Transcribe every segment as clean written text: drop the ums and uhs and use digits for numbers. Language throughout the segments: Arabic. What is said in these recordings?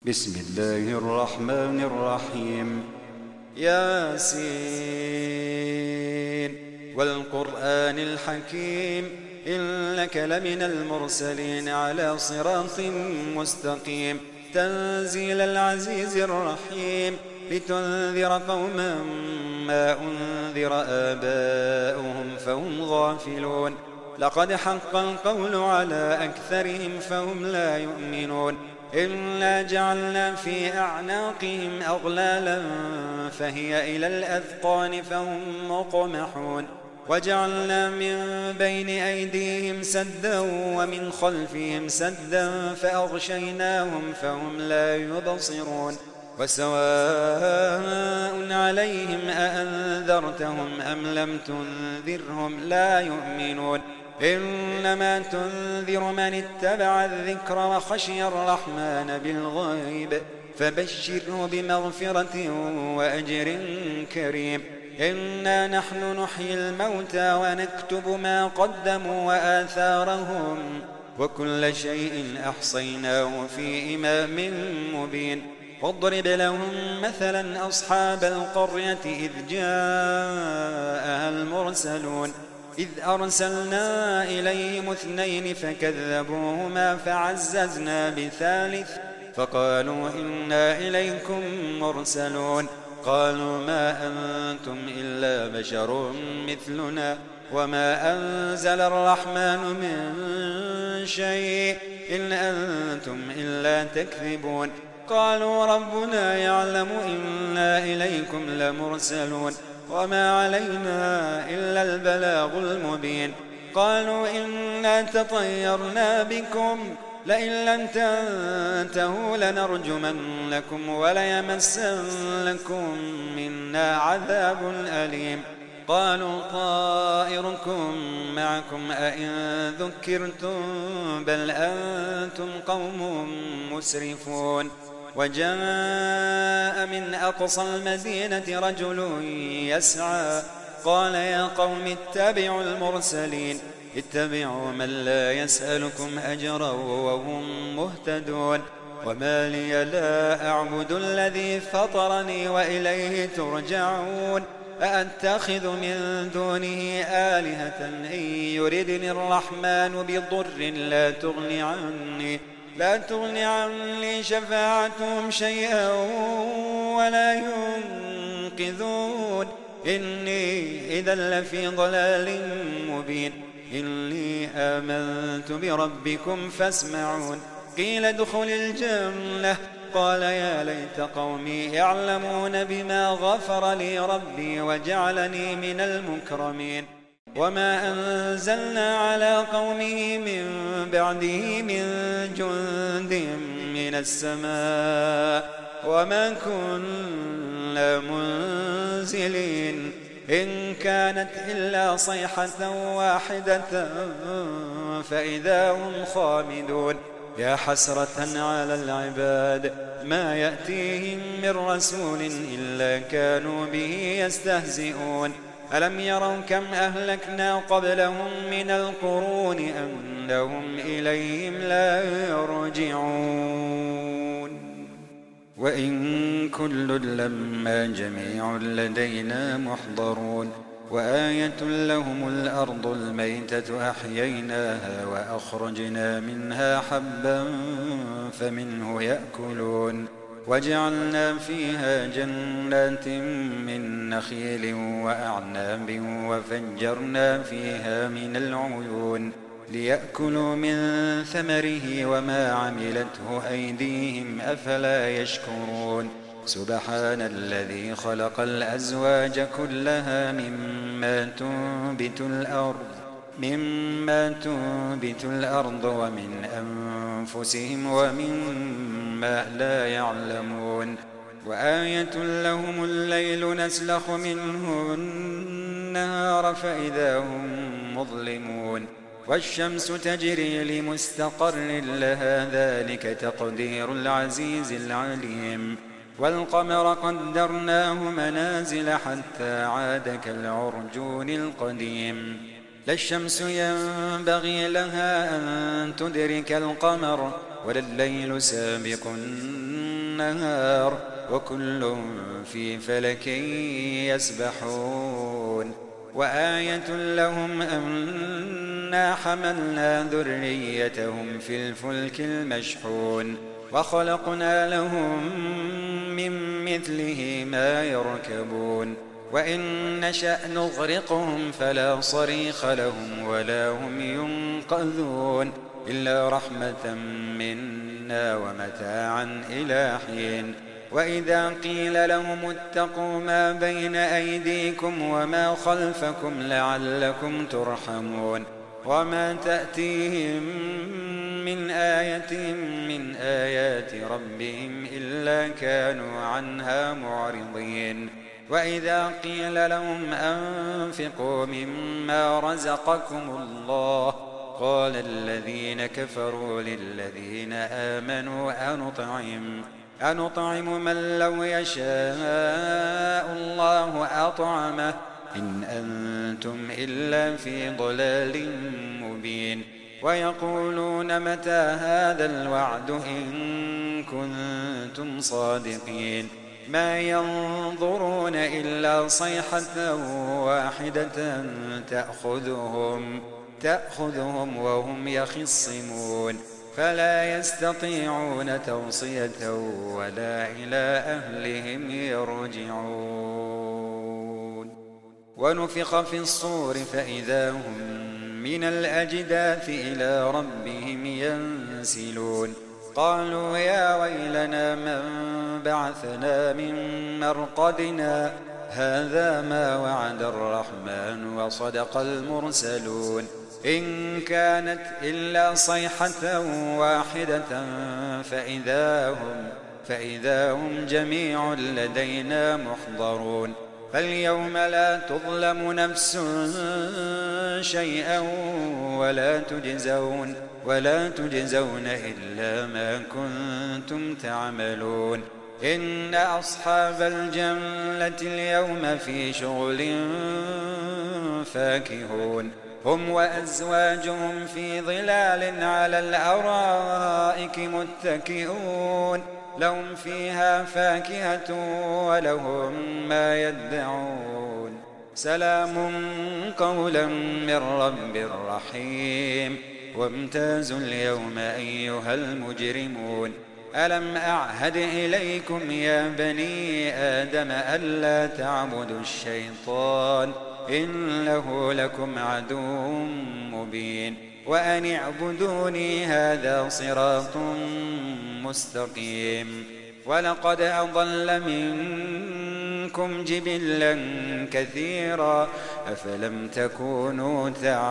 بسم الله الرحمن الرحيم. ياسين والقرآن الحكيم إنك لمن المرسلين على صراط مستقيم تنزيل العزيز الرحيم لتنذر قوما ما أنذر آباؤهم فهم غافلون. لقد حق القول على أكثرهم فهم لا يؤمنون. إنا جعلنا في أعناقهم أغلالا فهي إلى الأذقان فهم مقمحون. وجعلنا من بين أيديهم سدا ومن خلفهم سدا فأغشيناهم فهم لا يبصرون. وسواء عليهم أأنذرتهم أم لم تنذرهم لا يؤمنون. إنما تنذر من اتبع الذكر وخشي الرحمن بالغيب فبشره بمغفرة وأجر كريم. إنا نحن نحيي الموتى ونكتب ما قدموا وآثارهم وكل شيء أحصيناه في إمام مبين. واضرب لهم مثلا أصحاب القرية إذ جاءها المرسلون إذ أرسلنا إليهم 2 فكذبوهما فعززنا بثالث فقالوا إنا إليكم مرسلون. قالوا ما أنتم إلا بشر مثلنا وما أنزل الرحمن من شيء إن أنتم إلا تكذبون. قالوا ربنا يعلم إنا إليكم لمرسلون وما علينا إلا البلاغ المبين. قالوا إنا تطيرنا بكم لئن لم تنتهوا لنرجمنكم وليمسنكم منا عذاب أليم. قالوا طائركم معكم أئن ذكرتم بل أنتم قوم مسرفون. وجاء من أقصى المدينة رجل يسعى قال يا قوم اتبعوا المرسلين اتبعوا من لا يسألكم أجرا وهم مهتدون. وما لي لا أعبد الذي فطرني وإليه ترجعون. أأتخذ من دونه آلهة إن يردني الرحمن بضر لا تغني عني شفاعتهم شيئا ولا ينقذون. إني إذا لفي ضلال مبين. إني آمنت بربكم فاسمعون. قيل ادخل الجنة قال يا ليت قومي يعلمون بما غفر لي ربي وجعلني من المكرمين. وما أنزلنا على قومه من بعده من جند من السماء وما كنا منزلين إن كانت إلا صيحة واحدة فإذا هم خامدون. يا حسرة على العباد ما يأتيهم من رسول إلا كانوا به يستهزئون. ألم يروا كم أهلكنا قبلهم من القرون أنهم إليهم لا يرجعون. وإن كل لما جميع لدينا محضرون. وآية لهم الأرض الميتة أحييناها وأخرجنا منها حبا فمنه يأكلون. وجعلنا فيها جنات من نخيل وأعناب وفجرنا فيها من العيون ليأكلوا من ثمره وما عملته أيديهم أفلا يشكرون. سبحان الذي خلق الأزواج كلها مما تنبت الأرض ومن أنفسهم ومما لا يعلمون. وآية لهم الليل نسلخ منه النهار فإذا هم مظلمون. والشمس تجري لمستقر لها ذلك تقدير العزيز العليم. والقمر قدرناه منازل حتى عاد كالعرجون القديم. لا الشمس ينبغي لها أن تدرك القمر ولا الليل سابق والنهار وكل في فلك يسبحون وآية لهم أنا حملنا ذريتهم في الفلك المشحون وخلقنا لهم من مثله ما يركبون وإن نشأ نغرقهم فلا صريخ لهم ولا هم ينقذون إلا رحمة منا ومتاعا إلى حين وإذا قيل لهم اتقوا ما بين أيديكم وما خلفكم لعلكم ترحمون وما تأتيهم من آية من آيات ربهم إلا كانوا عنها معرضين وإذا قيل لهم أنفقوا مما رزقكم الله قال الذين كفروا للذين آمنوا أنطعم من لو يشاء الله أطعمه إن أنتم إلا في ضلال مبين ويقولون متى هذا الوعد إن كنتم صادقين ما ينظرون إلا صيحة واحدة تأخذهم وهم يخصمون فلا يستطيعون توصية ولا إلى أهلهم يرجعون ونفخ في الصور فإذا هم من الأجداث إلى ربهم ينسلون قالوا يا ويلنا من بعثنا من مرقدنا هذا ما وعد الرحمن وصدق المرسلون إن كانت إلا صيحة واحدة فإذا هم جميع لدينا محضرون فاليوم لا تظلم نفس شيئا ولا تجزون إلا ما كنتم تعملون إن أصحاب الجنة اليوم في شغل فاكهون هم وأزواجهم في ظلال على الأرائك متكئون لهم فيها فاكهة ولهم ما يدعون سلام قولا من رب رحيم وامتازوا اليوم أيها المجرمون ألم أعهد إليكم يا بني آدم ألا تعبدوا الشيطان إنه لكم عدو مبين وأن اعبدوني هذا صراط مستقيم ولقد أضل منكم جبلا كثيرا أفلم تكونوا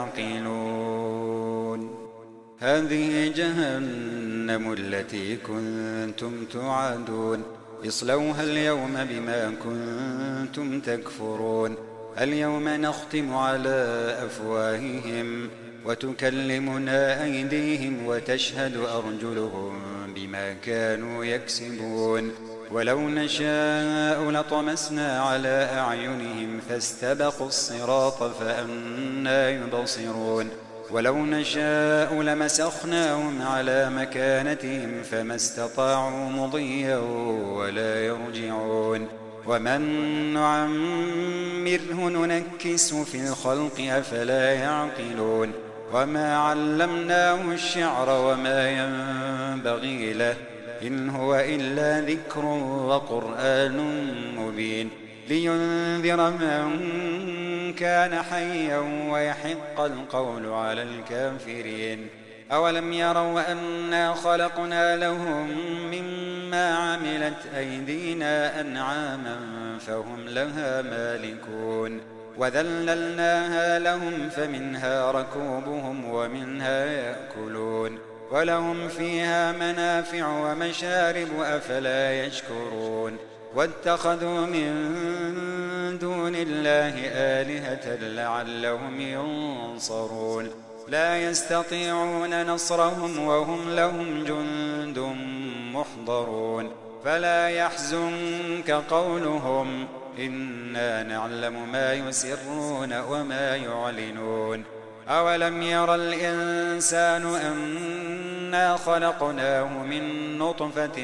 تعقلون هذه جهنم التي كنتم توعدون اصلوها اليوم بما كنتم تكفرون اليوم نختم على أفواههم وتكلمنا أيديهم وتشهد أرجلهم بما كانوا يكسبون ولو نشاء لطمسنا على أعينهم فاستبقوا الصراط فأنى يبصرون ولو نشاء لمسخناهم على مكانتهم فما استطاعوا مضيا ولا يرجعون ومن نعمره ننكس في الخلق أفلا يعقلون وما علمناه الشعر وما ينبغي له إن هو إلا ذكر وقرآن مبين لينذر من كان حيا ويحق القول على الكافرين أولم يروا أنا خلقنا لهم مما عملت أيدينا أنعاما فهم لها مالكون وذللناها لهم فمنها ركوبهم ومنها يأكلون ولهم فيها منافع ومشارب أفلا يشكرون واتخذوا من دون الله آلهة لعلهم ينصرون لا يستطيعون نصرهم وهم لهم جند محضرون فلا يحزنك قولهم إنا نعلم ما يسرون وما يعلنون أولم ير الإنسان أنا خلقناه من نطفة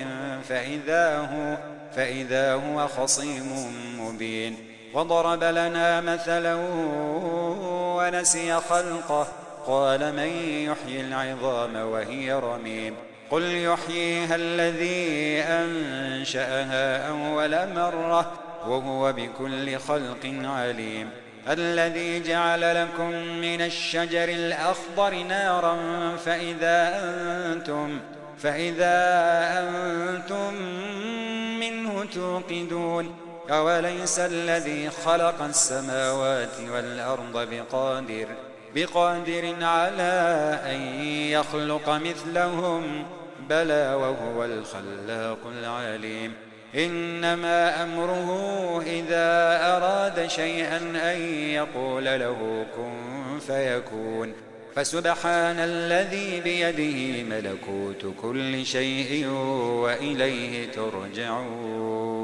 فإذا هو خصيم مبين وضرب لنا مثلا ونسي خلقه قال من يحيي العظام وهي رميم قل يحييها الذي أنشأها أول مرة وهو بكل خلق عليم الذي جعل لكم من الشجر الأخضر نارا فإذا أنتم منه توقدون أوليس الذي خلق السماوات والأرض بقادر على أن يخلق مثلهم بلى وهو الخلاق العليم إنما أمره إذا أراد شيئا أن يقول له كن فيكون فسبحان الذي بيده ملكوت كل شيء وإليه ترجعون.